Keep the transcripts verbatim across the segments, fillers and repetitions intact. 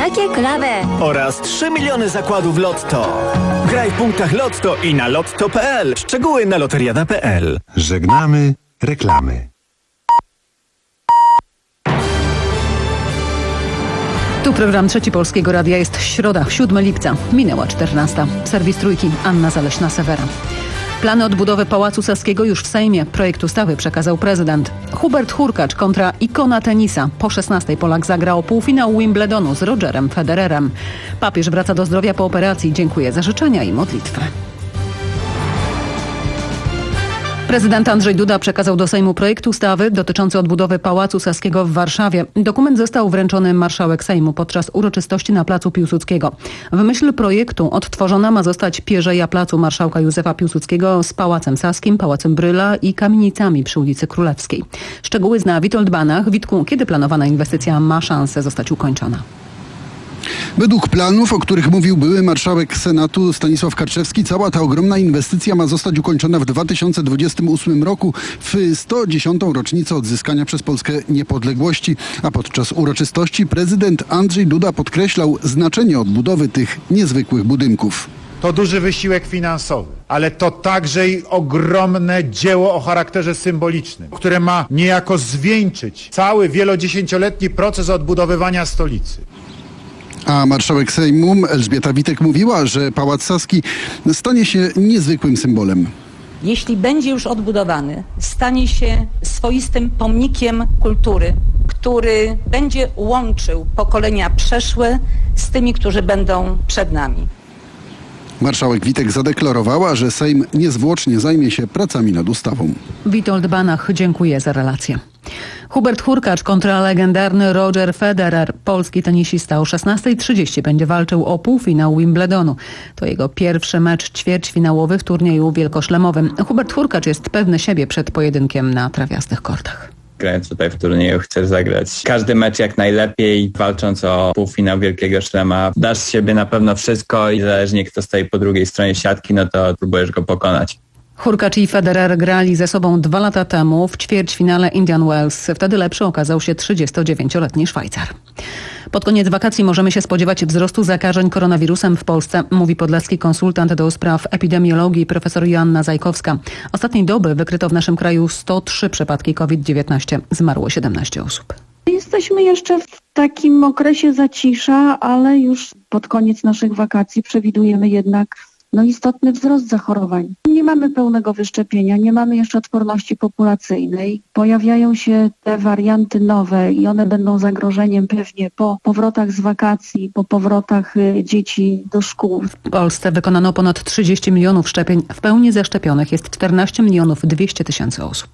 Jakie klawe? Oraz trzy miliony zakładów Lotto. Graj w punktach Lotto i na lotto kropka p l. Szczegóły na loteriada kropka p l. Żegnamy reklamy. Tu program Trzeci Polskiego Radia. Jest środa, siódmego lipca. Minęła czternasta. Serwis Trójki, Anna Zaleśna-Sewera. Plany odbudowy Pałacu Saskiego już w Sejmie. Projekt ustawy przekazał prezydent. Hubert Hurkacz kontra ikona tenisa. Po szesnastej Polak zagra o półfinał Wimbledonu z Rogerem Federerem. Papież wraca do zdrowia po operacji. Dziękuję za życzenia i modlitwę. Prezydent Andrzej Duda przekazał do Sejmu projekt ustawy dotyczący odbudowy Pałacu Saskiego w Warszawie. Dokument został wręczony marszałek Sejmu podczas uroczystości na placu Piłsudskiego. W myśl projektu odtworzona ma zostać pierzeja placu marszałka Józefa Piłsudskiego z Pałacem Saskim, Pałacem Bryla i kamienicami przy ulicy Królewskiej. Szczegóły zna Witold Banach. Witku, kiedy planowana inwestycja ma szansę zostać ukończona? Według planów, o których mówił były marszałek Senatu Stanisław Karczewski, cała ta ogromna inwestycja ma zostać ukończona w dwa tysiące dwudziestym ósmym roku w sto dziesiątą rocznicę odzyskania przez Polskę niepodległości, a podczas uroczystości prezydent Andrzej Duda podkreślał znaczenie odbudowy tych niezwykłych budynków. To duży wysiłek finansowy, ale to także i ogromne dzieło o charakterze symbolicznym, które ma niejako zwieńczyć cały wielodziesięcioletni proces odbudowywania stolicy. A marszałek Sejmu Elżbieta Witek mówiła, że Pałac Saski stanie się niezwykłym symbolem. Jeśli będzie już odbudowany, stanie się swoistym pomnikiem kultury, który będzie łączył pokolenia przeszłe z tymi, którzy będą przed nami. Marszałek Witek zadeklarowała, że Sejm niezwłocznie zajmie się pracami nad ustawą. Witold Banach, dziękuję za relację. Hubert Hurkacz kontra legendarny Roger Federer. Polski tenisista o szesnastej trzydzieści będzie walczył o półfinał Wimbledonu. To jego pierwszy mecz ćwierćfinałowy w turnieju wielkoszlemowym. Hubert Hurkacz jest pewny siebie przed pojedynkiem na trawiastych kortach. Grając tutaj w turnieju chcesz zagrać każdy mecz jak najlepiej, walcząc o półfinał Wielkiego Szlema. Dasz z siebie na pewno wszystko i zależnie kto stoi po drugiej stronie siatki, no to próbujesz go pokonać. Hurkacz i Federer grali ze sobą dwa lata temu w ćwierćfinale Indian Wells. Wtedy lepszy okazał się trzydziestodziewięcioletni Szwajcar. Pod koniec wakacji możemy się spodziewać wzrostu zakażeń koronawirusem w Polsce, mówi podlaski konsultant do spraw epidemiologii profesor Joanna Zajkowska. Ostatniej doby wykryto w naszym kraju sto trzy przypadki COVID dziewiętnaście. Zmarło siedemnaście osób. Jesteśmy jeszcze w takim okresie zacisza, ale już pod koniec naszych wakacji przewidujemy jednak no istotny wzrost zachorowań. Nie mamy pełnego wyszczepienia, nie mamy jeszcze odporności populacyjnej. Pojawiają się te warianty nowe i one będą zagrożeniem pewnie po powrotach z wakacji, po powrotach dzieci do szkół. W Polsce wykonano ponad trzydzieści milionów szczepień. W pełni zaszczepionych jest czternaście milionów dwieście tysięcy osób.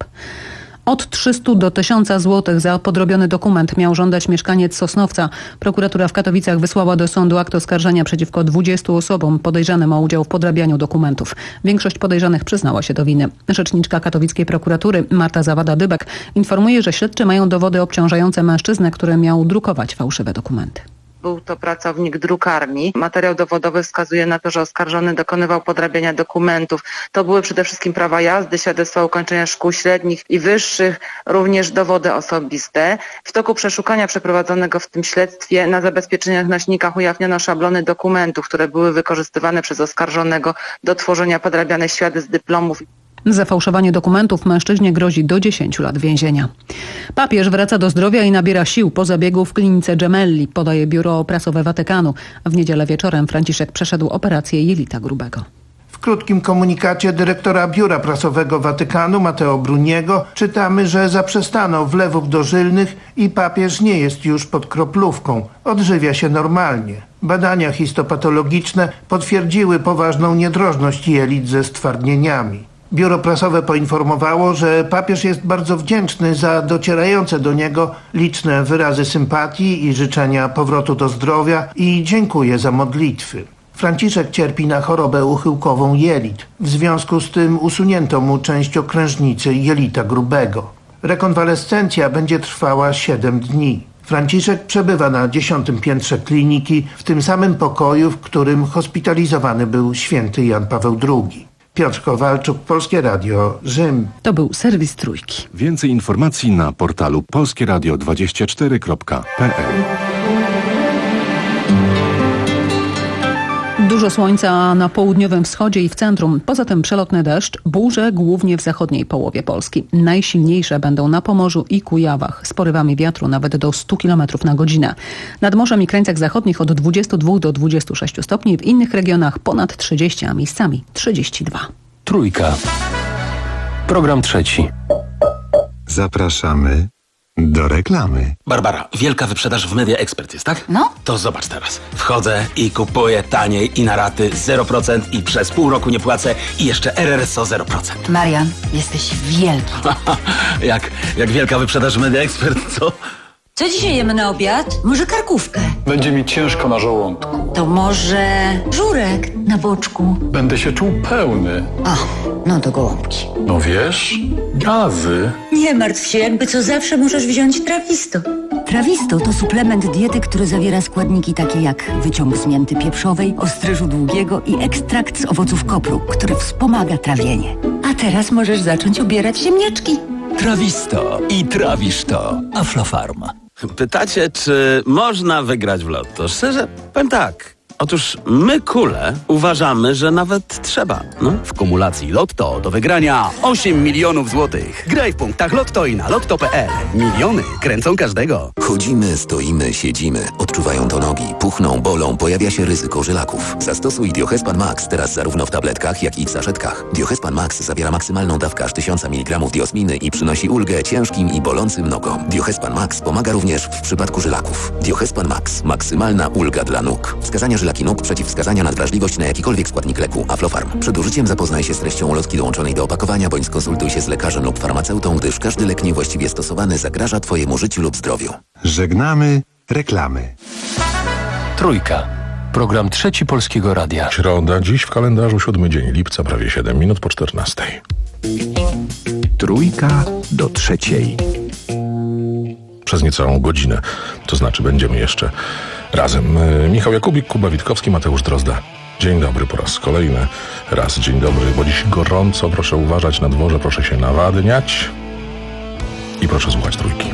Od trzystu do tysiąca złotych za podrobiony dokument miał żądać mieszkaniec Sosnowca. Prokuratura w Katowicach wysłała do sądu akt oskarżenia przeciwko dwudziestu osobom podejrzanym o udział w podrabianiu dokumentów. Większość podejrzanych przyznała się do winy. Rzeczniczka katowickiej prokuratury Marta Zawada-Dybek informuje, że śledczy mają dowody obciążające mężczyznę, który miał drukować fałszywe dokumenty. Był to pracownik drukarni. Materiał dowodowy wskazuje na to, że oskarżony dokonywał podrabiania dokumentów. To były przede wszystkim prawa jazdy, świadectwa ukończenia szkół średnich i wyższych, również dowody osobiste. W toku przeszukania przeprowadzonego w tym śledztwie na zabezpieczeniach nośnikach ujawniono szablony dokumentów, które były wykorzystywane przez oskarżonego do tworzenia podrabianych świadectw, dyplomów. Za fałszowanie dokumentów mężczyźnie grozi do dziesięciu lat więzienia. Papież wraca do zdrowia i nabiera sił po zabiegu w klinice Gemelli, podaje biuro prasowe Watykanu. W niedzielę wieczorem Franciszek przeszedł operację jelita grubego. W krótkim komunikacie dyrektora Biura Prasowego Watykanu Matteo Bruniego czytamy, że zaprzestano wlewów dożylnych i papież nie jest już pod kroplówką. Odżywia się normalnie. Badania histopatologiczne potwierdziły poważną niedrożność jelit ze stwardnieniami. Biuro prasowe poinformowało, że papież jest bardzo wdzięczny za docierające do niego liczne wyrazy sympatii i życzenia powrotu do zdrowia i dziękuję za modlitwy. Franciszek cierpi na chorobę uchyłkową jelit. W związku z tym usunięto mu część okrężnicy jelita grubego. Rekonwalescencja będzie trwała siedem dni. Franciszek przebywa na dziesiątym piętrze kliniki, w tym samym pokoju, w którym hospitalizowany był święty Jan Paweł drugi. Piotr Kowalczuk, Polskie Radio, Rzym. To był serwis Trójki. Więcej informacji na portalu polskieradio dwadzieścia cztery kropka p l. Dużo słońca na południowym wschodzie i w centrum. Poza tym przelotny deszcz, burze głównie w zachodniej połowie Polski. Najsilniejsze będą na Pomorzu i Kujawach z porywami wiatru nawet do stu kilometrów na godzinę. Nad morzem i krańcach zachodnich od dwudziestu dwóch do dwudziestu sześciu stopni, w innych regionach ponad trzydzieści, a miejscami trzydzieści dwa. Trójka. Program trzeci. Zapraszamy do reklamy. Barbara, wielka wyprzedaż w Media Expert jest, tak? No. To zobacz teraz. Wchodzę i kupuję taniej i na raty zero procent i przez pół roku nie płacę i jeszcze R R S O zero procent. Marian, jesteś wielki. jak, jak wielka wyprzedaż w Media Expert, co? Co dzisiaj jemy na obiad? Może karkówkę? Będzie mi ciężko na żołądku. To może żurek na boczku? Będę się czuł pełny. O, no to gołąbki. No wiesz, gazy. Nie martw się, jakby co zawsze możesz wziąć Trawisto. Trawisto to suplement diety, który zawiera składniki takie jak wyciąg z mięty pieprzowej, ostryżu długiego i ekstrakt z owoców kopru, który wspomaga trawienie. A teraz możesz zacząć ubierać ziemniaczki. Trawisto i trawisz to. Aflofarm. Pytacie, czy można wygrać w lotto? Szczerze, powiem tak. Otóż my, kule, uważamy, że nawet trzeba. No. W kumulacji Lotto do wygrania osiem milionów złotych. Graj w punktach Lotto i na lotto kropka pe el. Miliony kręcą każdego. Chodzimy, stoimy, siedzimy. Odczuwają to nogi, puchną, bolą, pojawia się ryzyko żylaków. Zastosuj Diohespan Max teraz zarówno w tabletkach, jak i w saszetkach. Diohespan Max zawiera maksymalną dawkę aż tysiąc miligramów diosminy i przynosi ulgę ciężkim i bolącym nogom. Diohespan Max pomaga również w przypadku żylaków. Diohespan Max. Maksymalna ulga dla nóg. Wskazania żylaki nóg, przeciwwskazania na wrażliwość na jakikolwiek składnik leku. Aflofarm. Przed użyciem zapoznaj się z treścią ulotki dołączonej do opakowania, bądź skonsultuj się z lekarzem lub farmaceutą, gdyż każdy lek niewłaściwie stosowany zagraża Twojemu życiu lub zdrowiu. Żegnamy reklamy. Trójka. Program trzeci Polskiego Radia. Środa, dziś w kalendarzu siódmy dzień lipca, prawie siedem minut po czternastej. Trójka do trzeciej. Przez niecałą godzinę, to znaczy będziemy jeszcze razem. Michał Jakubik, Kuba Witkowski, Mateusz Drozda. Dzień dobry po raz kolejny. Raz dzień dobry, bo dziś gorąco, proszę uważać na dworze, proszę się nawadniać i proszę słuchać trójki.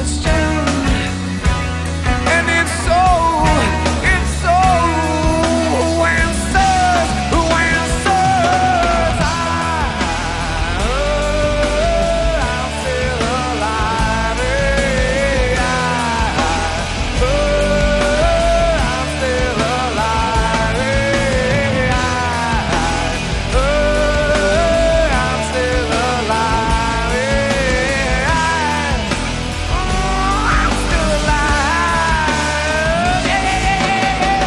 question, and it's so, it's so answers, answers. I, oh, I'm still alive. I, oh, I'm still alive. I, oh, I'm still alive. I, oh, I'm still alive. Yeah, yeah, yeah, yeah.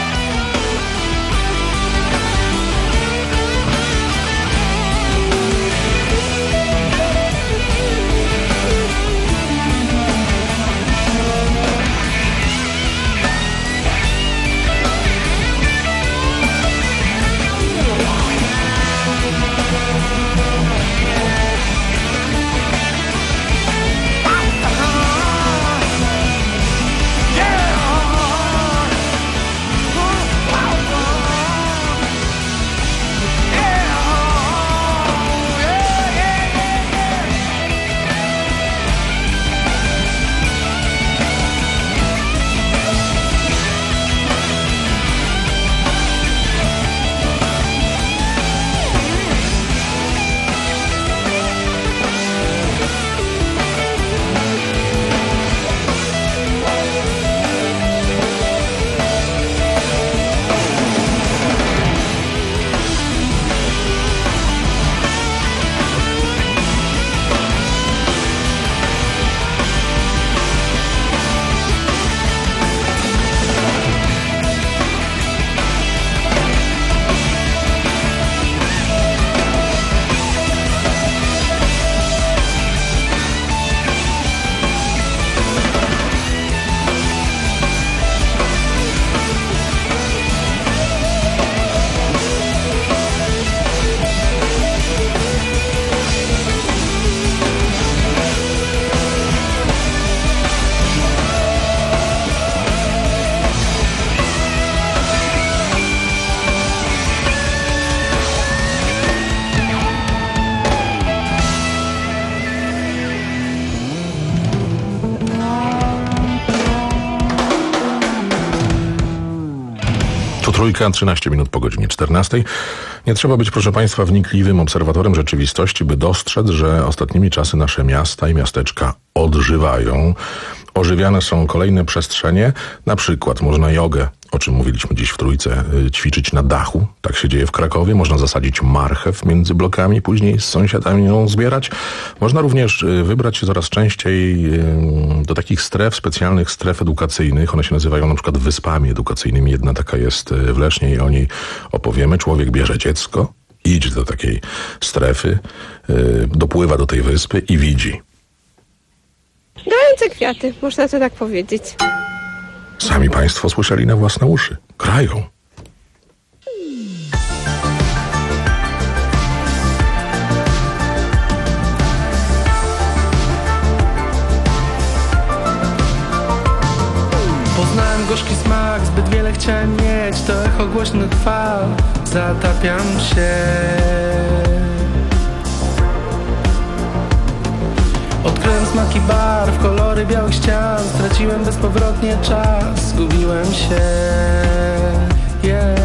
Trójka, trzynaście minut po godzinie czternastej. Nie trzeba być, proszę Państwa, wnikliwym obserwatorem rzeczywistości, by dostrzec, że ostatnimi czasy nasze miasta i miasteczka odżywają. Ożywiane są kolejne przestrzenie, na przykład można jogę, o czym mówiliśmy dziś w Trójce, ćwiczyć na dachu. Tak się dzieje w Krakowie. Można zasadzić marchew między blokami, później z sąsiadami ją zbierać. Można również wybrać się coraz częściej do takich stref, specjalnych stref edukacyjnych. One się nazywają na przykład wyspami edukacyjnymi. Jedna taka jest w Lesznie i o niej opowiemy. Człowiek bierze dziecko, idzie do takiej strefy, dopływa do tej wyspy i widzi. Grające kwiaty, można to tak powiedzieć. Sami Państwo słyszeli na własne uszy. Grają. Poznałem gorzki smak, zbyt wiele chciałem mieć. To echo głośnych fal, zatapiam się. Odkryłem smaki barw, kolory białych ścian. Straciłem bezpowrotnie czas, zgubiłem się. Yeah.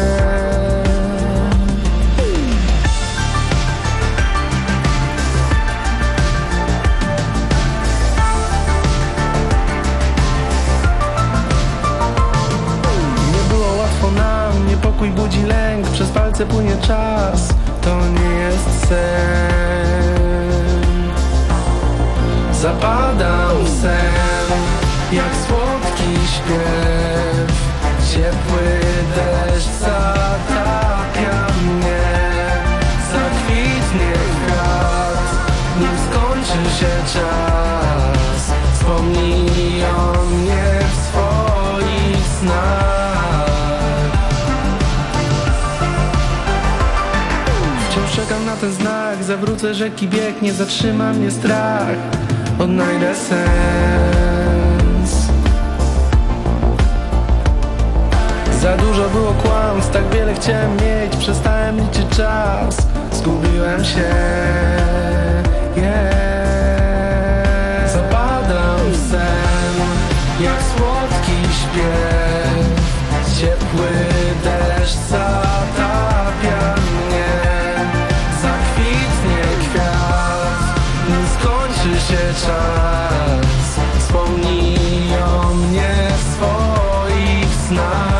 Nie było łatwo nam, niepokój budzi lęk. Przez palce płynie czas, to nie jest sen. Zapadam w sen, jak słodki śpiew. Ciepły deszcz zatapia mnie. Zakwitnie kwiat, nim skończy się czas. Wspomnij o mnie w swoich snach. Wciąż czekam na ten znak. Zawrócę rzeki bieg, nie zatrzyma mnie strach. Odnajdę sens. Za dużo było kłamstw, tak wiele chciałem mieć. Przestałem liczyć czas, zgubiłem się. Yeah. Zapadam jak słodki śpiew. Ciepły deszcz zatapia mnie, zakwitnie kwiat, nim skończy się czas. Wspomnij o mnie w swoich snach.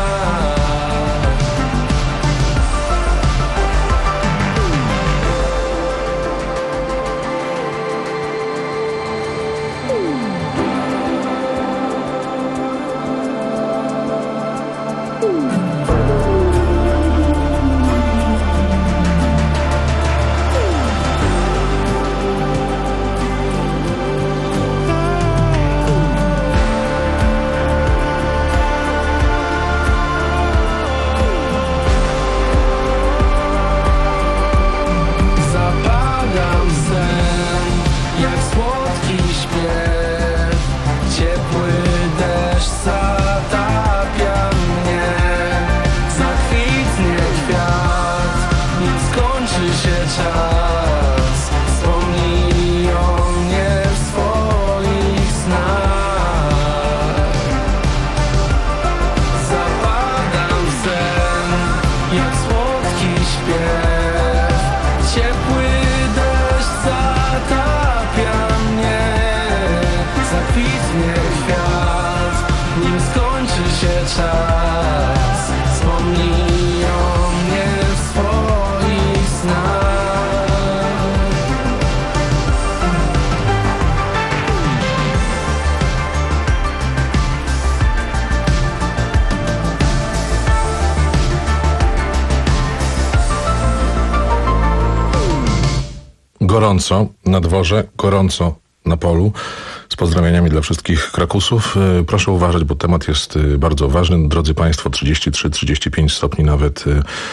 Gorąco na dworze, gorąco na polu. Z pozdrowieniami dla wszystkich Krakusów. Proszę uważać, bo temat jest bardzo ważny. Drodzy Państwo, trzydzieści trzy trzydzieści pięć stopni nawet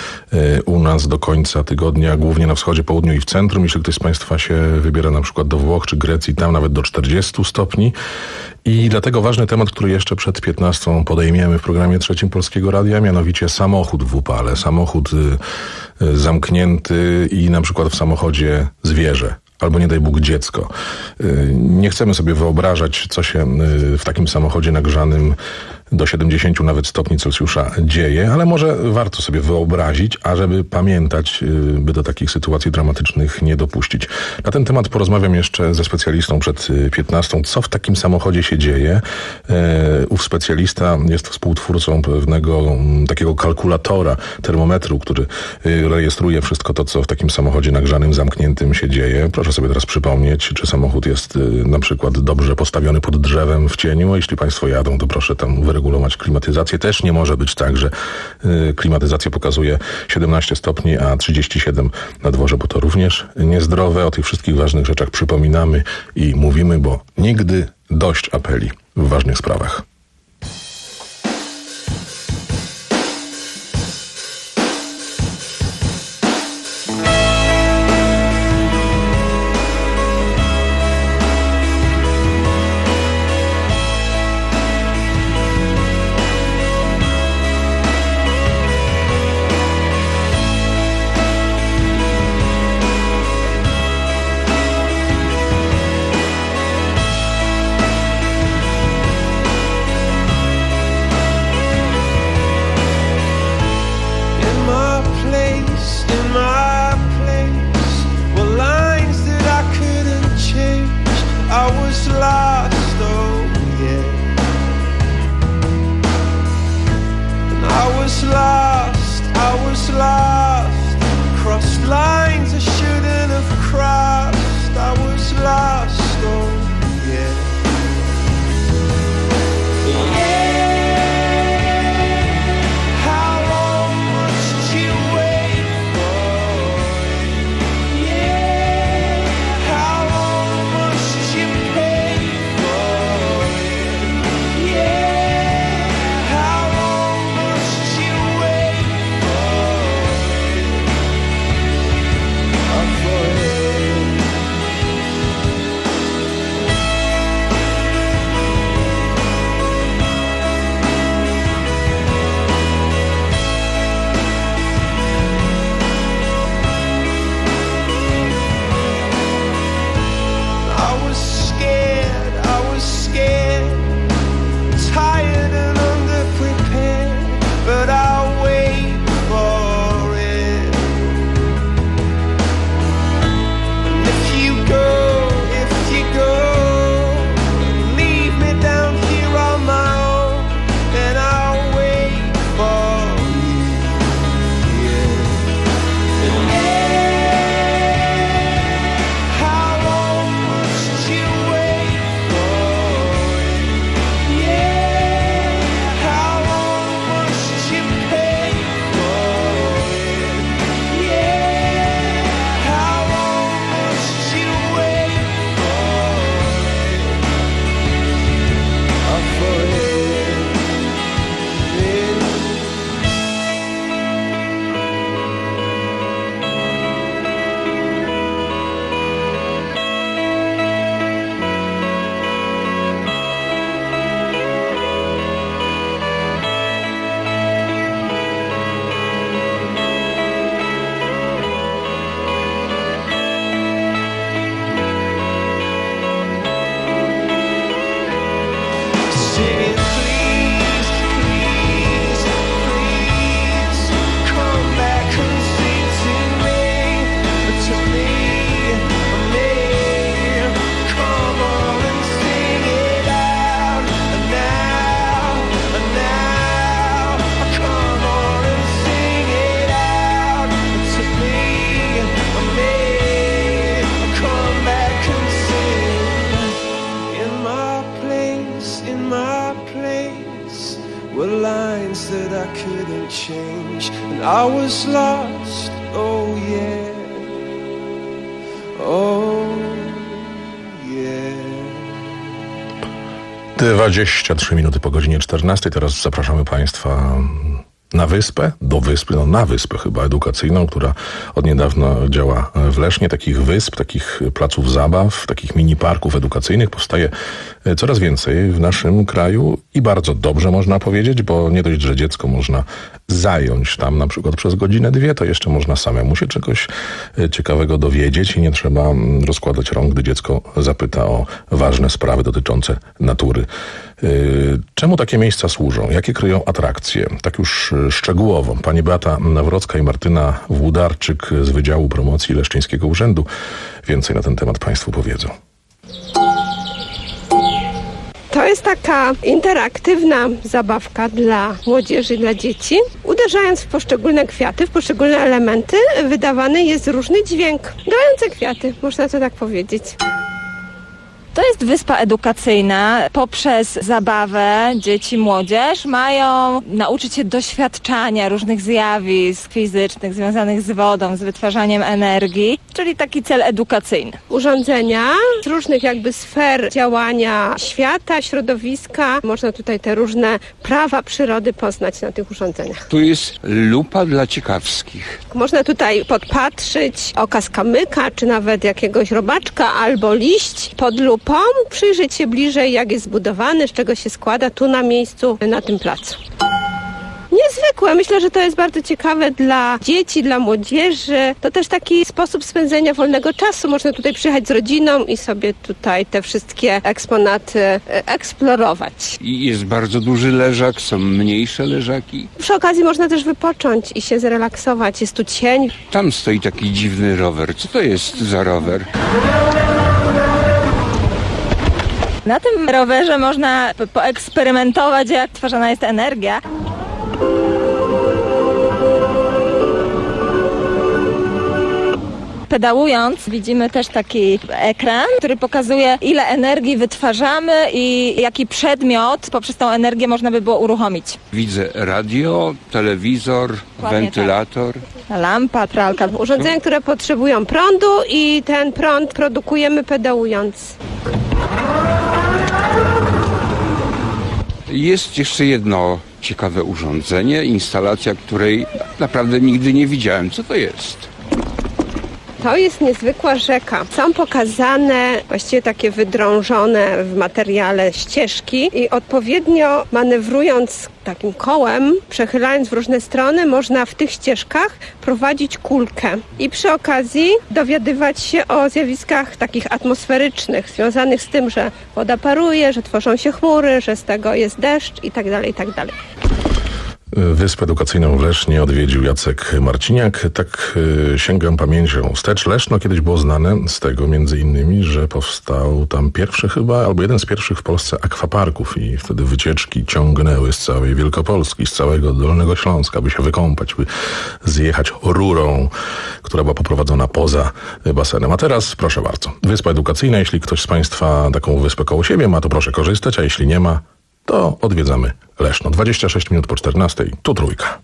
u nas do końca tygodnia, głównie na wschodzie, południu i w centrum. Jeśli ktoś z Państwa się wybiera na przykład do Włoch czy Grecji, tam nawet do czterdziestu stopni. I dlatego ważny temat, który jeszcze przed piętnastą podejmiemy w programie Trzecim Polskiego Radia, mianowicie samochód w upale. Samochód zamknięty i na przykład w samochodzie zwierzę. Albo nie daj Bóg dziecko. Nie chcemy sobie wyobrażać, co się w takim samochodzie nagrzanym do siedemdziesięciu nawet stopni Celsjusza dzieje, ale może warto sobie wyobrazić, ażeby pamiętać, by do takich sytuacji dramatycznych nie dopuścić. Na ten temat porozmawiam jeszcze ze specjalistą przed piętnastą, co w takim samochodzie się dzieje. Ów specjalista jest współtwórcą pewnego takiego kalkulatora, termometru, który rejestruje wszystko to, co w takim samochodzie nagrzanym, zamkniętym się dzieje. Proszę sobie teraz przypomnieć, czy samochód jest na przykład dobrze postawiony pod drzewem w cieniu. Jeśli Państwo jadą, to proszę tam wyregulować klimatyzację. Też nie może być tak, że y, klimatyzacja pokazuje siedemnaście stopni, a trzydzieści siedem na dworze, bo to również niezdrowe. O tych wszystkich ważnych rzeczach przypominamy i mówimy, bo nigdy dość apeli w ważnych sprawach. singing, please, please, please, come back and sing to me, to me, me. Come on and sing it out now, now. Come on and sing it out to me, me. Come back and sing. In my place, in my place, were lines that I couldn't change, and I was lost. Oh yeah, oh yeah. dwadzieścia trzy minuty po godzinie czternastej. Teraz zapraszamy Państwa na wyspę, do wyspy, no na wyspę chyba edukacyjną, która od niedawna działa w Lesznie. Takich wysp, takich placów zabaw, takich mini parków edukacyjnych powstaje coraz więcej w naszym kraju i bardzo dobrze można powiedzieć, bo nie dość, że dziecko można zająć tam na przykład przez godzinę, dwie, to jeszcze można samemu się czegoś ciekawego dowiedzieć i nie trzeba rozkładać rąk, gdy dziecko zapyta o ważne sprawy dotyczące natury. Czemu takie miejsca służą? Jakie kryją atrakcje? Tak już szczegółowo. Pani Beata Nawrocka i Martyna Włodarczyk z Wydziału Promocji Leszczyńskiego Urzędu więcej na ten temat Państwu powiedzą. To jest taka interaktywna zabawka dla młodzieży i dla dzieci. Uderzając w poszczególne kwiaty, w poszczególne elementy, wydawany jest różny dźwięk. Grające kwiaty, można to tak powiedzieć. To jest wyspa edukacyjna. Poprzez zabawę dzieci, młodzież mają nauczyć się doświadczania różnych zjawisk fizycznych związanych z wodą, z wytwarzaniem energii, czyli taki cel edukacyjny. Urządzenia z różnych jakby sfer działania świata, środowiska. Można tutaj te różne prawa przyrody poznać na tych urządzeniach. Tu jest lupa dla ciekawskich. Można tutaj podpatrzyć okaz kamyka, czy nawet jakiegoś robaczka albo liść pod lupą, przyjrzeć się bliżej, jak jest zbudowany, z czego się składa tu na miejscu, na tym placu. Niezwykłe. Myślę, że to jest bardzo ciekawe dla dzieci, dla młodzieży. To też taki sposób spędzenia wolnego czasu. Można tutaj przyjechać z rodziną i sobie tutaj te wszystkie eksponaty eksplorować. I jest bardzo duży leżak, są mniejsze leżaki. Przy okazji można też wypocząć i się zrelaksować. Jest tu cień. Tam stoi taki dziwny rower. Co to jest za rower? Na tym rowerze można poeksperymentować, jak tworzona jest energia. Pedałując widzimy też taki ekran, który pokazuje, ile energii wytwarzamy i jaki przedmiot poprzez tą energię można by było uruchomić. Widzę radio, telewizor, Dokładnie wentylator. Tak. Lampa, pralka. Urządzenia, które potrzebują prądu i ten prąd produkujemy pedałując. Jest jeszcze jedno ciekawe urządzenie, instalacja, której naprawdę nigdy nie widziałem. Co to jest? To jest niezwykła rzeka. Są pokazane właściwie takie wydrążone w materiale ścieżki i odpowiednio manewrując takim kołem, przechylając w różne strony, można w tych ścieżkach prowadzić kulkę i przy okazji dowiadywać się o zjawiskach takich atmosferycznych, związanych z tym, że woda paruje, że tworzą się chmury, że z tego jest deszcz i tak dalej, i tak dalej. Wyspę edukacyjną w Lesznie odwiedził Jacek Marciniak. Tak y, sięgam pamięcią wstecz. Leszno kiedyś było znane z tego między innymi, że powstał tam pierwszy chyba, albo jeden z pierwszych w Polsce akwaparków i wtedy wycieczki ciągnęły z całej Wielkopolski, z całego Dolnego Śląska, by się wykąpać, by zjechać rurą, która była poprowadzona poza basenem. A teraz proszę bardzo, wyspa edukacyjna. Jeśli ktoś z Państwa taką wyspę koło siebie ma, to proszę korzystać, a jeśli nie ma, to odwiedzamy Leszno. dwadzieścia sześć minut po czternastej, tu Trójka.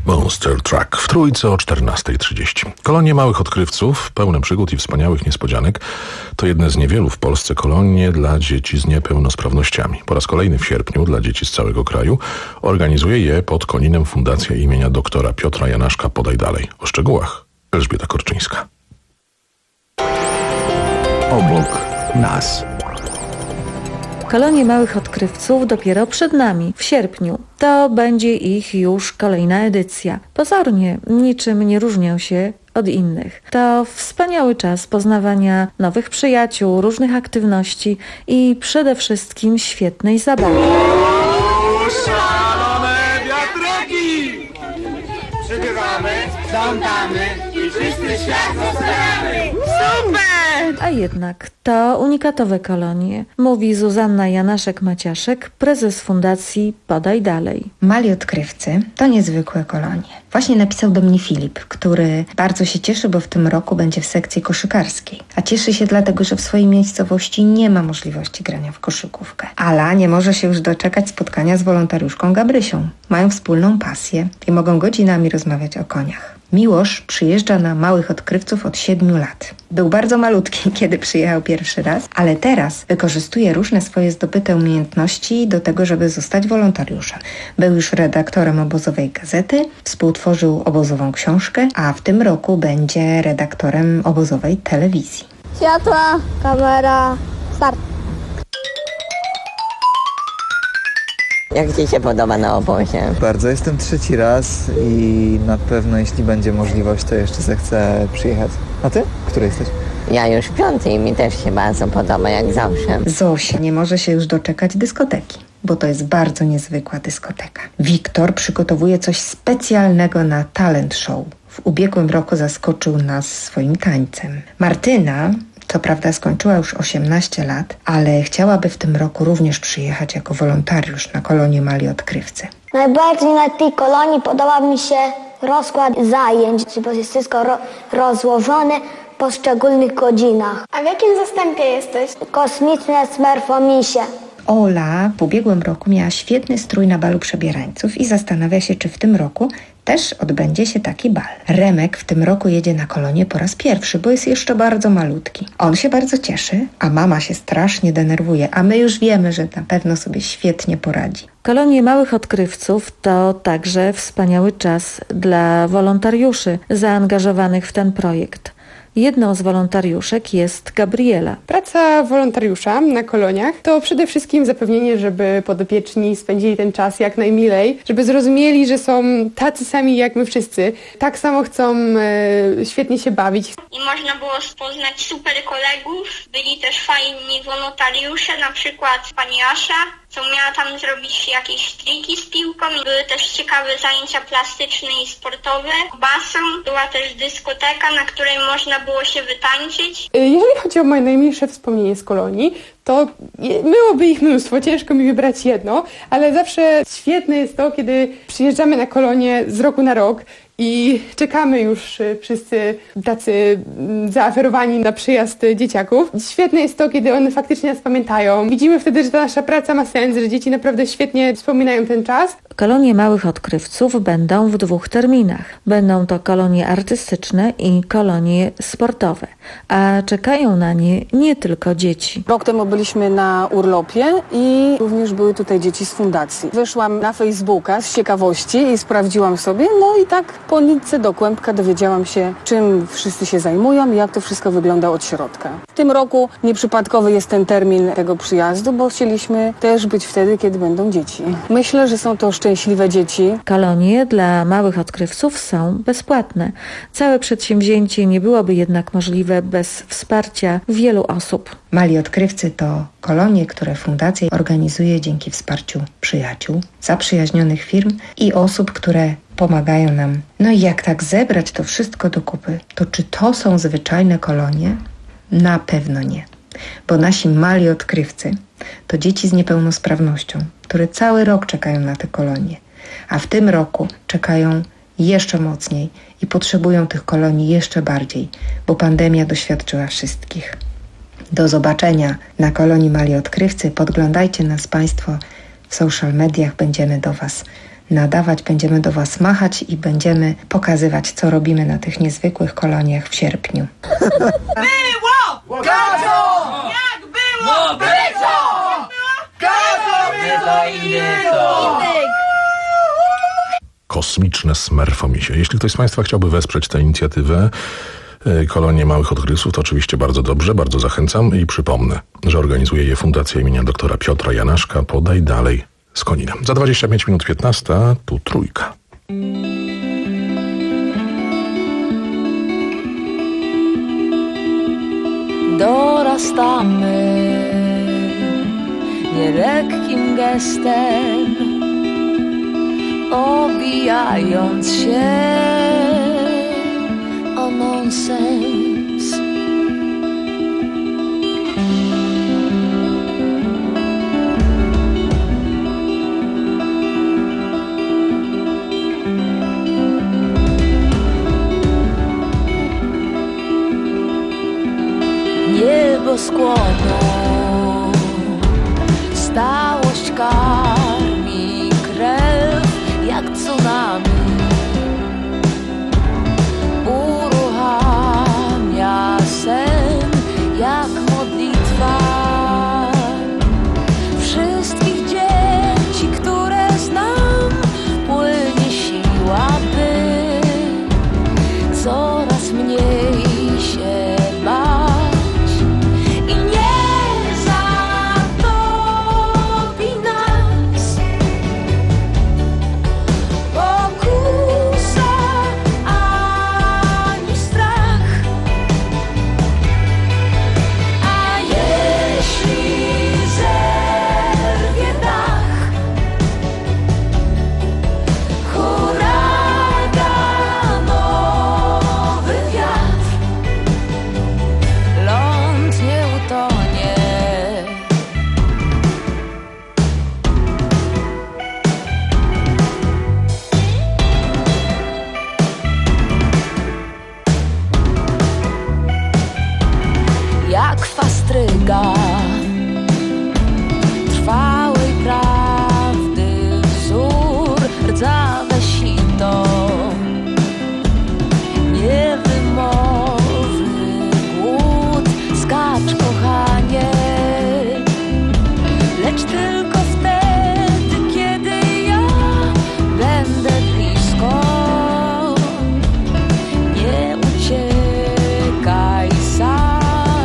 Monster Truck w Trójce o czternasta trzydzieści. Kolonie małych odkrywców, pełne przygód i wspaniałych niespodzianek, to jedne z niewielu w Polsce kolonie dla dzieci z niepełnosprawnościami. Po raz kolejny w sierpniu dla dzieci z całego kraju organizuje je pod Koninem Fundacja imienia doktora Piotra Janaszka Podaj Dalej. O szczegółach Elżbieta Korczyńska. Obok nas. Kolonie małych odkrywców dopiero przed nami, w sierpniu. To będzie ich już kolejna edycja. Pozornie niczym nie różnią się od innych. To wspaniały czas poznawania nowych przyjaciół, różnych aktywności i przede wszystkim świetnej zabawy. Szalone wiatraki! Przybywamy, sprzątamy i czysty świat zostawiamy! Super! A jednak to unikatowe kolonie, mówi Zuzanna Janaszek-Maciaszek, prezes Fundacji Podaj Dalej. Mali odkrywcy to niezwykłe kolonie. Właśnie napisał do mnie Filip, który bardzo się cieszy, bo w tym roku będzie w sekcji koszykarskiej. A cieszy się dlatego, że w swojej miejscowości nie ma możliwości grania w koszykówkę. Ala nie może się już doczekać spotkania z wolontariuszką Gabrysią. Mają wspólną pasję i mogą godzinami rozmawiać o koniach. Miłosz przyjeżdża na małych odkrywców od siedmiu lat. Był bardzo malutki, kiedy przyjechał pierwszy raz, ale teraz wykorzystuje różne swoje zdobyte umiejętności do tego, żeby zostać wolontariuszem. Był już redaktorem obozowej gazety, współtworzył obozową książkę, a w tym roku będzie redaktorem obozowej telewizji. Światła, kamera, start. Jak Ci się podoba na obozie? Bardzo, jestem trzeci raz i na pewno jeśli będzie możliwość, to jeszcze zechcę przyjechać. A Ty? Który jesteś? Ja już piąty i mi też się bardzo podoba, jak zawsze. Zosia nie może się już doczekać dyskoteki, bo to jest bardzo niezwykła dyskoteka. Wiktor przygotowuje coś specjalnego na talent show. W ubiegłym roku zaskoczył nas swoim tańcem. Martyna co prawda skończyła już osiemnaście lat, ale chciałaby w tym roku również przyjechać jako wolontariusz na kolonię Mali Odkrywcy. Najbardziej na tej kolonii podoba mi się rozkład zajęć, bo jest wszystko ro- rozłożone w poszczególnych godzinach. A w jakim zastępie jesteś? Kosmiczne smerfomisie. Ola w ubiegłym roku miała świetny strój na balu przebierańców i zastanawia się, czy w tym roku też odbędzie się taki bal. Remek w tym roku jedzie na kolonię po raz pierwszy, bo jest jeszcze bardzo malutki. On się bardzo cieszy, a mama się strasznie denerwuje, a my już wiemy, że na pewno sobie świetnie poradzi. Kolonie małych odkrywców to także wspaniały czas dla wolontariuszy zaangażowanych w ten projekt. Jedną z wolontariuszek jest Gabriela. Praca wolontariusza na koloniach to przede wszystkim zapewnienie, żeby podopieczni spędzili ten czas jak najmilej, żeby zrozumieli, że są tacy sami jak my wszyscy, tak samo chcą e, świetnie się bawić. I można było poznać super kolegów, byli też fajni wolontariusze, na przykład pani Asza, co miała tam zrobić jakieś triki z piłką. Były też ciekawe zajęcia plastyczne i sportowe. Basen, była też dyskoteka, na której można było się wytańczyć. Jeżeli chodzi o moje najmilsze wspomnienie z kolonii, to byłoby ich mnóstwo, ciężko mi wybrać jedno, ale zawsze świetne jest to, kiedy przyjeżdżamy na kolonię z roku na rok i czekamy już wszyscy tacy zaaferowani na przyjazd dzieciaków. Świetne jest to, kiedy one faktycznie nas pamiętają. Widzimy wtedy, że ta nasza praca ma sens, że dzieci naprawdę świetnie wspominają ten czas. Kolonie małych odkrywców będą w dwóch terminach. Będą to kolonie artystyczne i kolonie sportowe, a czekają na nie nie tylko dzieci. Rok temu byliśmy na urlopie i również były tutaj dzieci z fundacji. Wyszłam na Facebooka z ciekawości i sprawdziłam sobie, no i tak po nitce do kłębka dowiedziałam się, czym wszyscy się zajmują i jak to wszystko wygląda od środka. W tym roku nieprzypadkowy jest ten termin tego przyjazdu, bo chcieliśmy też być wtedy, kiedy będą dzieci. Myślę, że są to szczęśliwe dzieci. Kolonie dla małych odkrywców są bezpłatne. Całe przedsięwzięcie nie byłoby jednak możliwe bez wsparcia wielu osób. Mali Odkrywcy to kolonie, które fundacja organizuje dzięki wsparciu przyjaciół, zaprzyjaźnionych firm i osób, które pomagają nam. No i jak tak zebrać to wszystko do kupy, to czy to są zwyczajne kolonie? Na pewno nie. Bo nasi mali odkrywcy to dzieci z niepełnosprawnością, które cały rok czekają na te kolonie, a w tym roku czekają jeszcze mocniej i potrzebują tych kolonii jeszcze bardziej, bo pandemia doświadczyła wszystkich. Do zobaczenia na kolonii Mali Odkrywcy. Podglądajcie nas Państwo w social mediach, będziemy do Was nadawać, będziemy do Was machać i będziemy pokazywać, co robimy na tych niezwykłych koloniach w sierpniu. Było! Gazo! Jak było? Było! Gazo! Było i było! Kosmiczne smerfomisie. Jeśli ktoś z Państwa chciałby wesprzeć tę inicjatywę, Kolonie Małych Odkrywców, to oczywiście bardzo dobrze, bardzo zachęcam i przypomnę, że organizuje je Fundacja imienia doktora Piotra Janaszka. Podaj dalej z Konina. Za dwadzieścia pięć minut piętnasta, tu trójka. Dorastamy nielekkim gestem, obijając się o nonsens. Niebo skłoną, stałość karmi krew jak tsunami. Uruchamia sen jak modlitwa wszystkich dzieci, które znam. Płynie siła, by coraz mniej się bać. Trwałej prawdy wzór, rdzawe sito, niewymowny głód. Skacz, kochanie, lecz tylko wtedy, kiedy ja będę blisko. Nie uciekaj sam.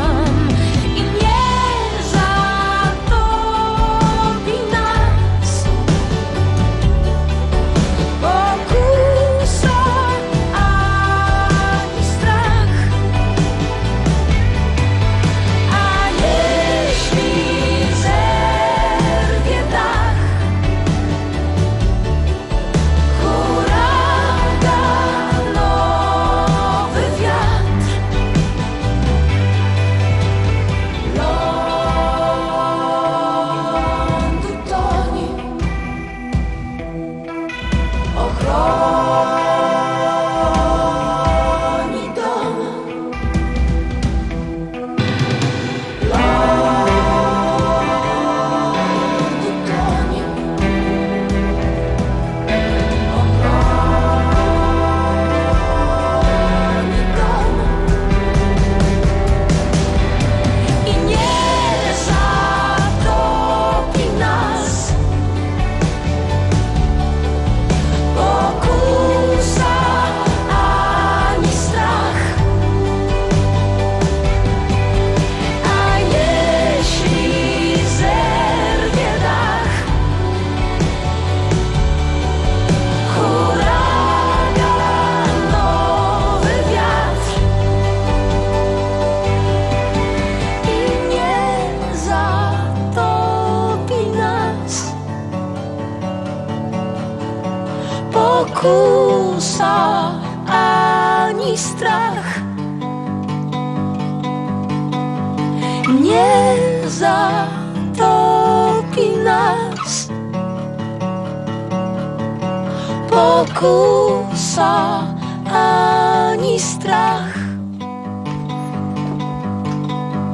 Pokusa ani strach nie zatopi nas. Pokusa ani strach.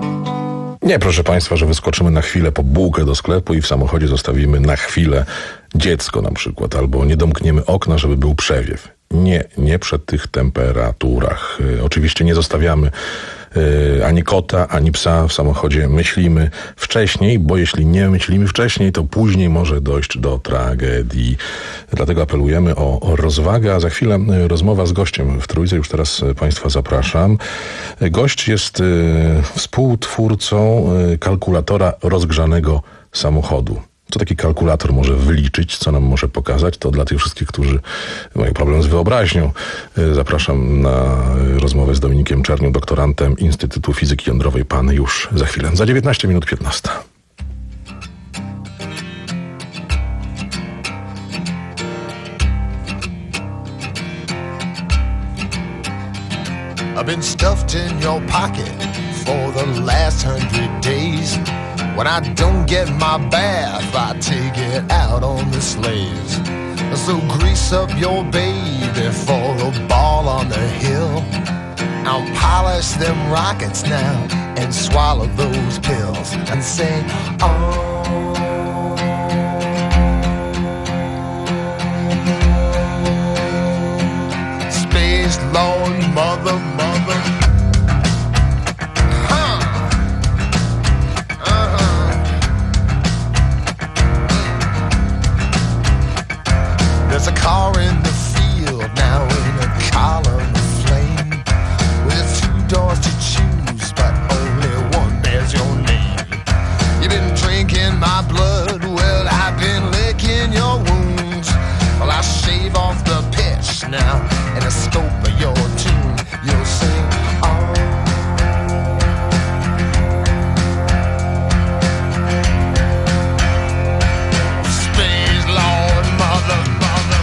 Nie, proszę Państwa, że wyskoczymy na chwilę po bułkę do sklepu i w samochodzie zostawimy na chwilę dziecko na przykład, albo nie domkniemy okna, żeby był przewiew. Nie, nie przy tych temperaturach. Y, oczywiście nie zostawiamy y, ani kota, ani psa w samochodzie. Myślimy wcześniej, bo jeśli nie myślimy wcześniej, to później może dojść do tragedii. Dlatego apelujemy o, o rozwagę, a za chwilę y, rozmowa z gościem w Trójce. Już teraz y, Państwa zapraszam. Y, gość jest y, współtwórcą y, kalkulatora rozgrzanego samochodu. Co taki kalkulator może wyliczyć, co nam może pokazać, to dla tych wszystkich, którzy mają problem z wyobraźnią. Zapraszam na rozmowę z Dominikiem Czernią, doktorantem Instytutu Fizyki Jądrowej. Pan już za chwilę. Za dziewiętnaście minut piętnaście. I've been stuffed in your pocket for the last hundred days. When I don't get my bath, I take it out on the sleighs. So grease up your baby for the ball on the hill. I'll polish them rockets now and swallow those pills and say, oh. Space Lord, mother, mother. There's a car in the field now in a column of flame, with two doors to choose, but only one bears your name. You've been drinking my blood, well, I've been licking your wounds. Well, I shave off the pitch now and the scope of your tune. You'll sing, oh. Space Lord, mother, mother.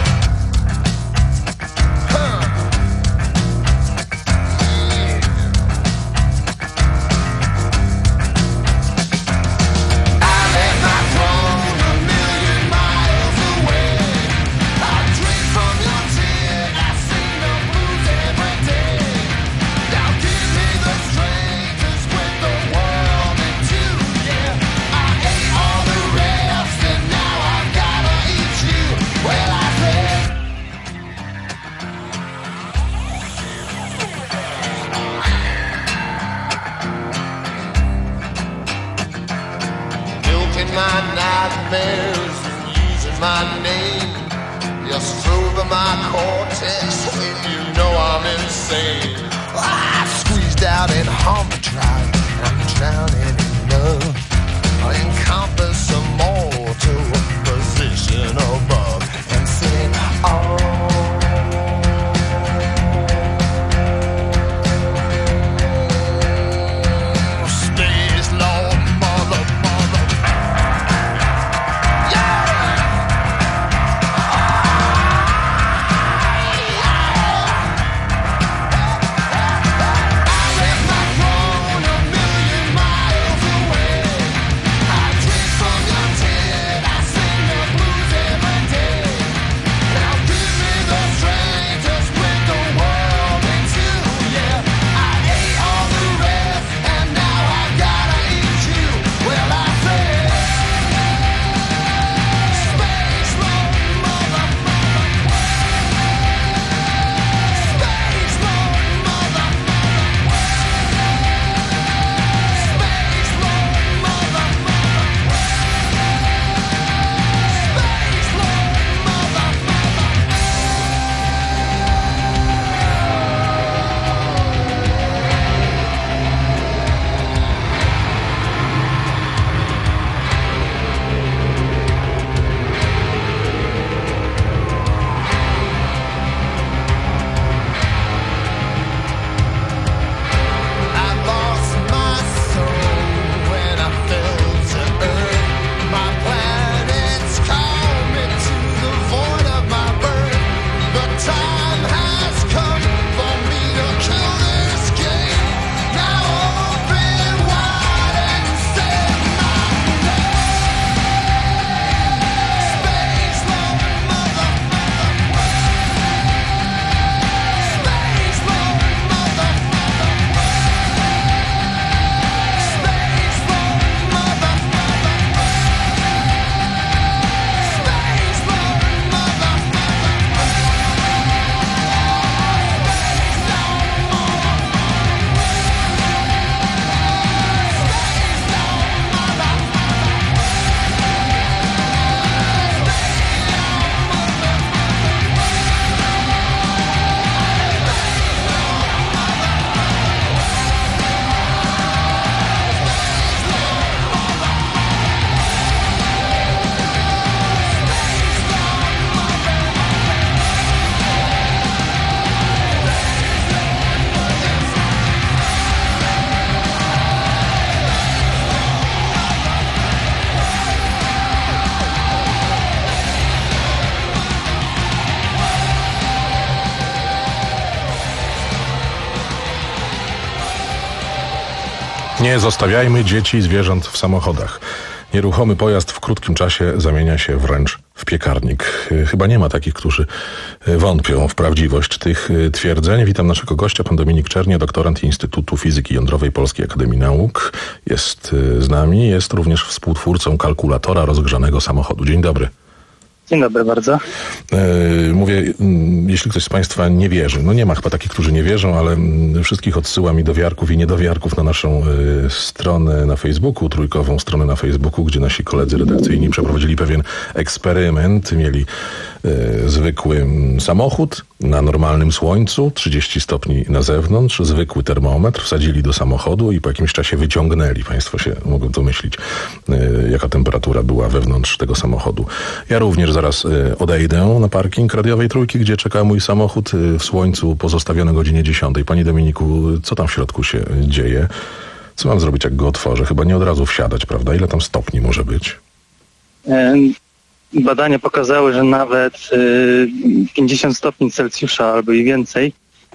My nightmares, using my name, you're stroking my cortex, and you know I'm insane. I'm squeezed out in overdrive, I'm drowning in love. I encompass a mortal position above and sing, oh. Miles Nie zostawiajmy dzieci i zwierząt w samochodach. Nieruchomy pojazd w krótkim czasie zamienia się wręcz w piekarnik. Chyba nie ma takich, którzy wątpią w prawdziwość tych twierdzeń. Witam naszego gościa, pan Dominik Czernia, doktorant Instytutu Fizyki Jądrowej Polskiej Akademii Nauk. Jest z nami, jest również współtwórcą kalkulatora rozgrzanego samochodu. Dzień dobry. Dzień dobry bardzo. Mówię, jeśli ktoś z Państwa nie wierzy, no nie ma chyba takich, którzy nie wierzą, ale wszystkich odsyłam i dowiarków i niedowiarków na naszą stronę na Facebooku, trójkową stronę na Facebooku, gdzie nasi koledzy redakcyjni przeprowadzili pewien eksperyment. Mieli zwykły samochód na normalnym słońcu, trzydzieści stopni na zewnątrz, zwykły termometr, wsadzili do samochodu i po jakimś czasie wyciągnęli. Państwo się mogą domyślić, jaka temperatura była wewnątrz tego samochodu. Ja również zaraz odejdę na parking radiowej Trójki, gdzie czeka mój samochód w słońcu pozostawiony o godzinie dziesiątej. Panie Dominiku, co tam w środku się dzieje? Co mam zrobić, jak go otworzę? Chyba nie od razu wsiadać, prawda? Ile tam stopni może być? Badania pokazały, że nawet pięćdziesiąt stopni Celsjusza albo i więcej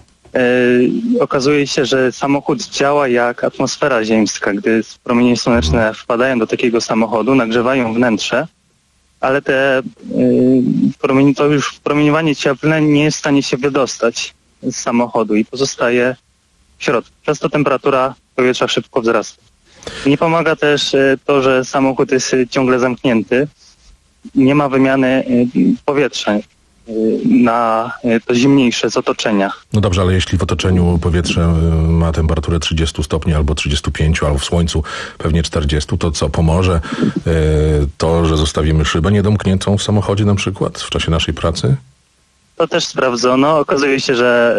okazuje się, że samochód działa jak atmosfera ziemska. Gdy promienie słoneczne wpadają do takiego samochodu, nagrzewają wnętrze, ale te promienie, to już promieniowanie cieplne nie jest w stanie się wydostać z samochodu i pozostaje w środku. Przez to temperatura powietrza szybko wzrasta. Nie pomaga też to, że samochód jest ciągle zamknięty. Nie ma wymiany powietrza na to zimniejsze z otoczenia. No dobrze, ale jeśli w otoczeniu powietrze ma temperaturę trzydzieści stopni albo trzydzieści pięć, albo w słońcu pewnie czterdzieści, to co pomoże to, że zostawimy szybę niedomkniętą w samochodzie na przykład w czasie naszej pracy? To też sprawdzono. Okazuje się, że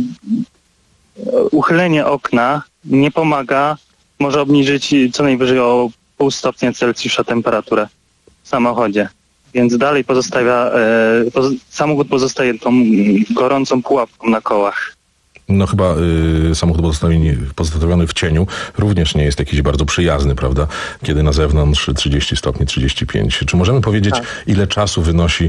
uchylenie okna nie pomaga. Może obniżyć co najwyżej o pół stopnia Celsjusza temperaturę w samochodzie. Więc dalej pozostawia, e, poz, samochód pozostaje tą gorącą pułapką na kołach. No chyba y, samochód pozostawiony, pozostawiony w cieniu również nie jest jakiś bardzo przyjazny, prawda? Kiedy na zewnątrz trzydzieści stopni, trzydzieści pięć. Czy możemy powiedzieć, tak, ile czasu wynosi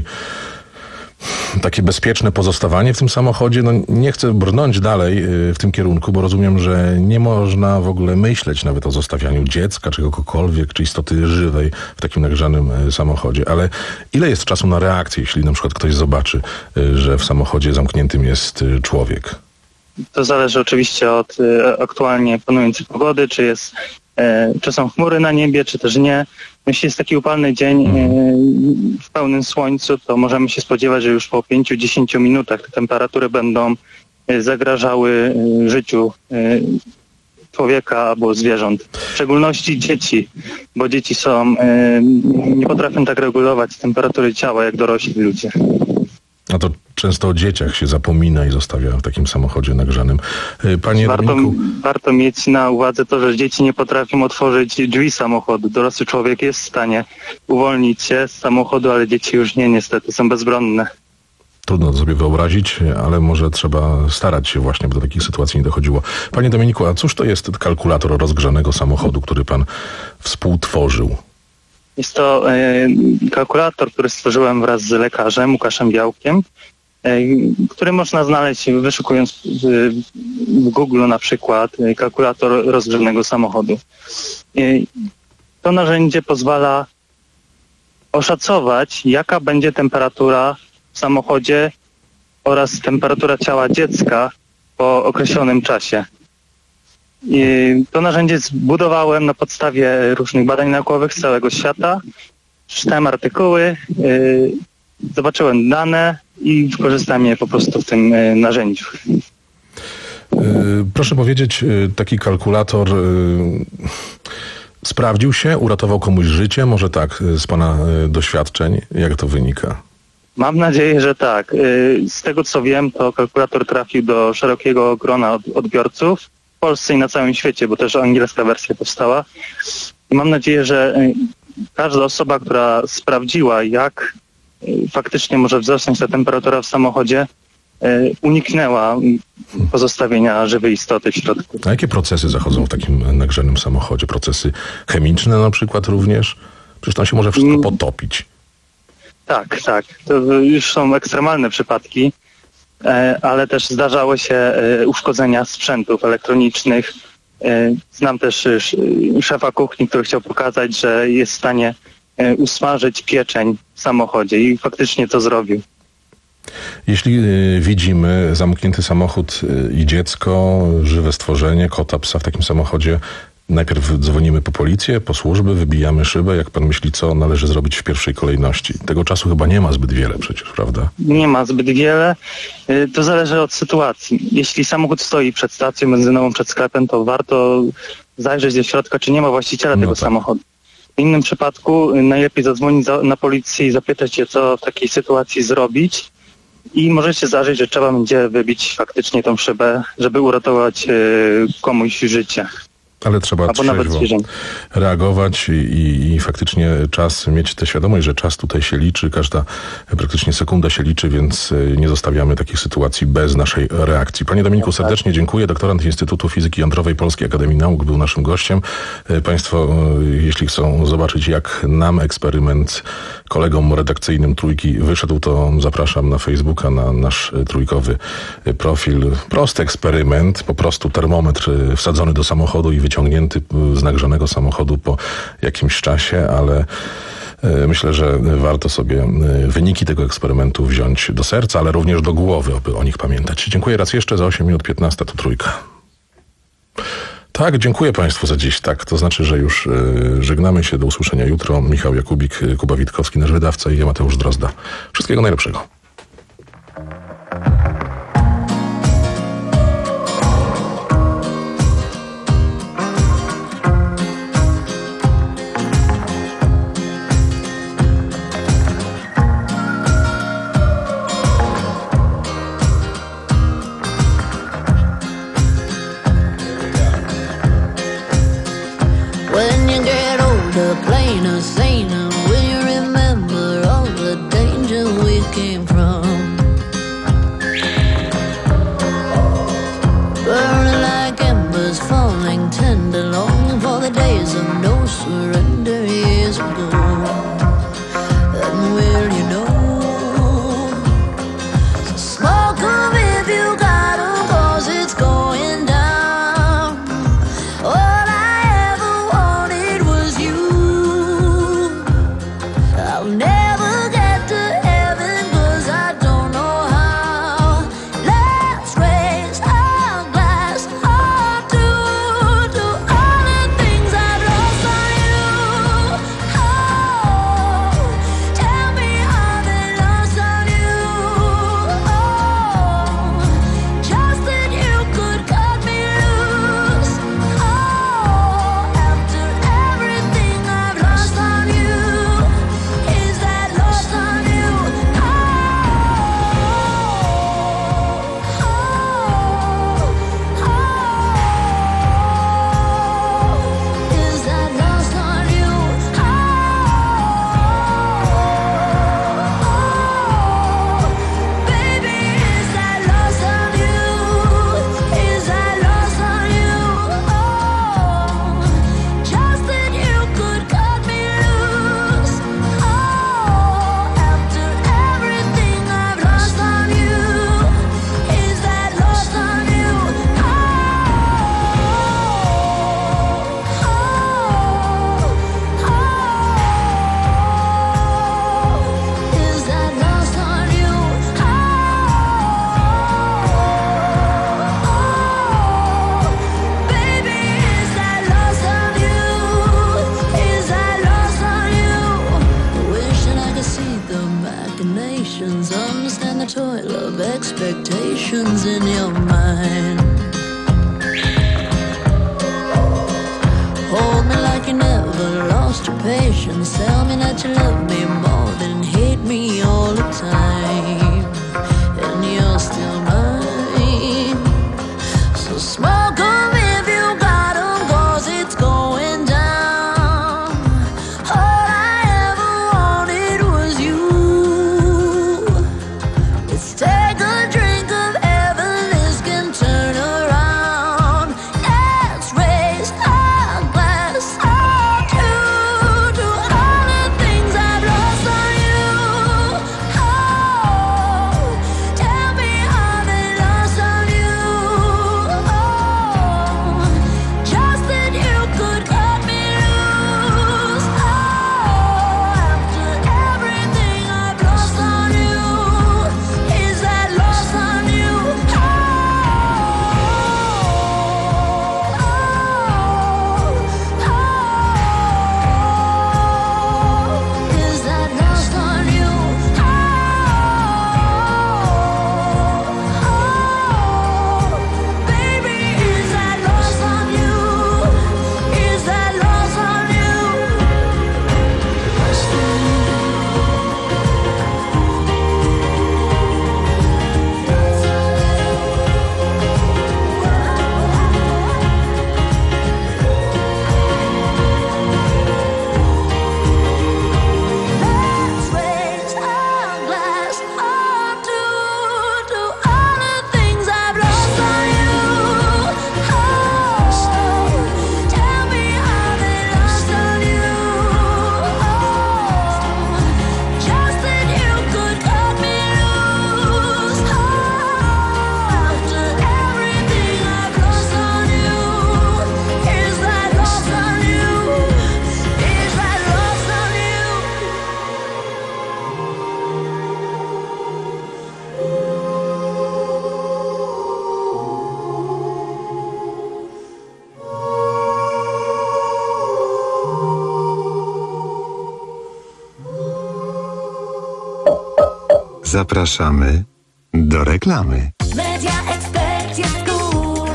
takie bezpieczne pozostawanie w tym samochodzie? No nie chcę brnąć dalej w tym kierunku, bo rozumiem, że nie można w ogóle myśleć nawet o zostawianiu dziecka, czy kogokolwiek, czy istoty żywej w takim nagrzanym samochodzie. Ale ile jest czasu na reakcję, jeśli na przykład ktoś zobaczy, że w samochodzie zamkniętym jest człowiek? To zależy oczywiście od aktualnie panującej pogody, czy jest, czy są chmury na niebie, czy też nie. Jeśli jest taki upalny dzień w pełnym słońcu, to możemy się spodziewać, że już po pięciu do dziesięciu minutach te temperatury będą zagrażały życiu człowieka albo zwierząt. W szczególności dzieci, bo dzieci są, nie potrafią tak regulować temperatury ciała jak dorośli ludzie. A to często o dzieciach się zapomina i zostawia w takim samochodzie nagrzanym. Panie warto, Dominiku... warto mieć na uwadze to, że dzieci nie potrafią otworzyć drzwi samochodu. Dorosły człowiek jest w stanie uwolnić się z samochodu, ale dzieci już nie, niestety, są bezbronne. Trudno to sobie wyobrazić, ale może trzeba starać się właśnie, by do takich sytuacji nie dochodziło. Panie Dominiku, a cóż to jest kalkulator rozgrzanego samochodu, który pan współtworzył? Jest to e, kalkulator, który stworzyłem wraz z lekarzem Łukaszem Białkiem, e, który można znaleźć wyszukując w, w Google na przykład e, kalkulator rozgrzanego samochodu. E, to narzędzie pozwala oszacować, jaka będzie temperatura w samochodzie oraz temperatura ciała dziecka po określonym czasie. I to narzędzie zbudowałem na podstawie różnych badań naukowych z całego świata. Przeczytałem artykuły, yy, zobaczyłem dane i wykorzystałem je po prostu w tym yy, narzędziu. Yy, proszę powiedzieć, yy, taki kalkulator yy, sprawdził się, uratował komuś życie? Może tak, yy, z pana yy, doświadczeń, jak to wynika? Mam nadzieję, że tak. Yy, z tego co wiem, to kalkulator trafił do szerokiego grona od, odbiorców. W Polsce i na całym świecie, bo też angielska wersja powstała. I mam nadzieję, że każda osoba, która sprawdziła, jak faktycznie może wzrosnąć ta temperatura w samochodzie, uniknęła pozostawienia żywej istoty w środku. A jakie procesy zachodzą w takim nagrzanym samochodzie? Procesy chemiczne na przykład również? Przecież tam się może wszystko potopić. Tak, tak. To już są ekstremalne przypadki, ale też zdarzały się uszkodzenia sprzętów elektronicznych, Znam też szefa kuchni, który chciał pokazać, że jest w stanie usmażyć pieczeń w samochodzie i faktycznie to zrobił. Jeśli widzimy zamknięty samochód i dziecko, żywe stworzenie, kota, psa w takim samochodzie, najpierw dzwonimy po policję, po służby, wybijamy szybę. Jak pan myśli, co należy zrobić w pierwszej kolejności? Tego czasu chyba nie ma zbyt wiele przecież, prawda? Nie ma zbyt wiele. To zależy od sytuacji. Jeśli samochód stoi przed stacją benzynową, przed sklepem, to warto zajrzeć do środka, czy nie ma właściciela no tego tak. samochodu. W innym przypadku najlepiej zadzwonić na policję i zapytać się, co w takiej sytuacji zrobić. I możecie zdarzyć, że trzeba będzie wybić faktycznie tą szybę, żeby uratować komuś życie. Ale trzeba Albo nawet trzeźwo reagować i, i, i faktycznie czas, mieć tę świadomość, że czas tutaj się liczy, każda praktycznie sekunda się liczy, więc nie zostawiamy takich sytuacji bez naszej reakcji. Panie Dominiku, serdecznie dziękuję. Doktorant Instytutu Fizyki Jądrowej Polskiej Akademii Nauk był naszym gościem. Państwo, jeśli chcą zobaczyć, jak nam eksperyment kolegom redakcyjnym Trójki wyszedł, to zapraszam na Facebooka, na nasz trójkowy profil. Prosty eksperyment, po prostu termometr wsadzony do samochodu i wyciągnięty z nagrzanego samochodu po jakimś czasie, ale myślę, że warto sobie wyniki tego eksperymentu wziąć do serca, ale również do głowy, aby o nich pamiętać. Dziękuję raz jeszcze. Za osiem minut piętnasta to Trójka. Tak, dziękuję Państwu za dziś. Tak, to znaczy, że już y, żegnamy się. Do usłyszenia jutro. Michał Jakubik, Kuba Witkowski, nasz wydawca, i ja, Mateusz Drozda. Wszystkiego najlepszego. When you get older, plainer, saner, will you remember all the danger we came from? Burning like embers, falling tender, longing for the days of no surrender years ago. And will you know? So smoke 'em if you got 'em, 'cause it's going down. All I ever wanted was you. I'll never get to heaven 'cause I don't know how. Let's raise our glass up to, to all the things I've lost on you. Oh, tell me how they lost on you. Oh, just that you could cut me loose. Oh, after everything I've lost on you, is that lost on you? Oh, oh, oh, is that lost on you? Oh, baby, is that lost on you? Is that lost on you? Oh, just that you could cut me loose. Oh, after everything I've lost on you, is that lost on you? Oh, oh, oh, is that lost on you? Oh, baby, is that lost on you? Is that lost on you? Wishing I could see the machinations, understand the toil of expectations in your mind. Hold me like you never lost your patience. Tell me that you love me more than hate me all the time. And you're still mine. So smoke 'em if you got 'em, 'cause it's going down. All I ever wanted was you. Let's take a drink of heaven, this can turn around. Let's raise our glass up to, to all the things I've lost Zapraszamy do reklamy. Media Expert jest cool.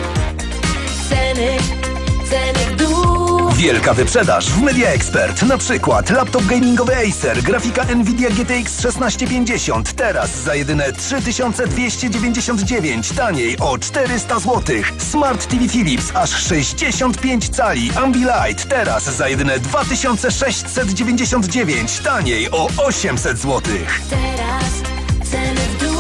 Ceny, ceny w dół. Wielka wyprzedaż w Media Expert. Na przykład laptop gamingowy Acer, grafika Nvidia G T X szesnaście pięćdziesiąt. Teraz za jedyne trzy tysiące dwieście dziewięćdziesiąt dziewięć. Taniej o czterysta złotych. Smart T V Philips aż sześćdziesiąt pięć cali. Ambilight teraz za jedyne dwa tysiące sześćset dziewięćdziesiąt dziewięć. Taniej o osiemset złotych. Teraz ceny w dół.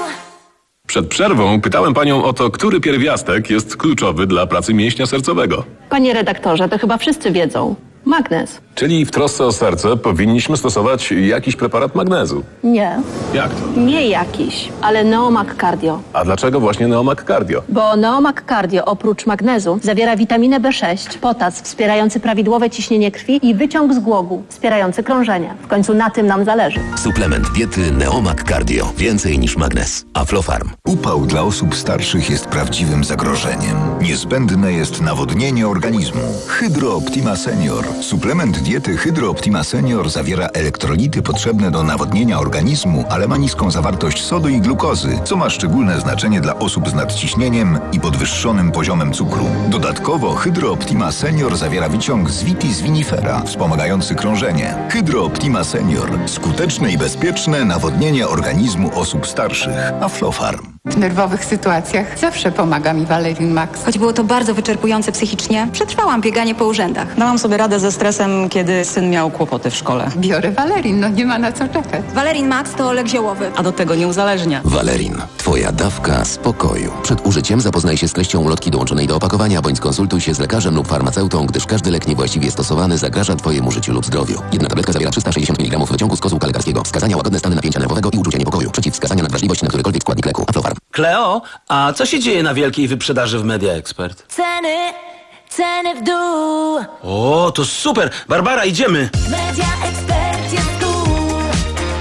Przed przerwą pytałem panią o to, który pierwiastek jest kluczowy dla pracy mięśnia sercowego. Panie redaktorze, to chyba wszyscy wiedzą. Magnez. Czyli w trosce o serce powinniśmy stosować jakiś preparat magnezu. Nie. Jak to? Nie jakiś, ale Neomag Cardio. A dlaczego właśnie Neomag Cardio? Bo Neomag Cardio oprócz magnezu zawiera witaminę B sześć, potas wspierający prawidłowe ciśnienie krwi i wyciąg z głogu wspierający krążenie. W końcu na tym nam zależy. Suplement diety Neomag Cardio. Więcej niż magnez. Aflofarm. Upał dla osób starszych jest prawdziwym zagrożeniem. Niezbędne jest nawodnienie organizmu. Hydro Optima Senior. Suplement diety Hydro Optima Senior zawiera elektrolity potrzebne do nawodnienia organizmu, ale ma niską zawartość sodu i glukozy, co ma szczególne znaczenie dla osób z nadciśnieniem i podwyższonym poziomem cukru. Dodatkowo Hydro Optima Senior zawiera wyciąg z vitis vinifera, wspomagający krążenie. Hydro Optima Senior. Skuteczne i bezpieczne nawodnienie organizmu osób starszych. Aflofarm. W nerwowych sytuacjach zawsze pomaga mi Valerin Max. Choć było to bardzo wyczerpujące psychicznie, przetrwałam bieganie po urzędach. Dałam sobie radę ze stresem, kiedy syn miał kłopoty w szkole. Biorę Valerin, no nie ma na co czekać. Valerin Max to lek ziołowy. A do tego nie uzależnia. Valerin. Twoja dawka spokoju. Przed użyciem zapoznaj się z treścią ulotki dołączonej do opakowania, bądź skonsultuj się z lekarzem lub farmaceutą, gdyż każdy lek niewłaściwie stosowany zagraża Twojemu życiu lub zdrowiu. Jedna tabletka zawiera trzysta sześćdziesiąt miligramów wyciągu z kozłka lekarskiego. Wskazania: łagodne stany napięcia nerwowego i uczucia niepokoju. Przeciwwskazania: nadwrażliwość na którykolwiek składnik leku. Aflofarm. Kleo, a co się dzieje na wielkiej wyprzedaży w Media Expert? Ceny, ceny w dół. O, to super! Barbara, idziemy! Media Expert jest cool.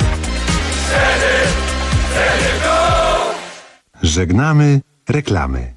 Żegnamy reklamy.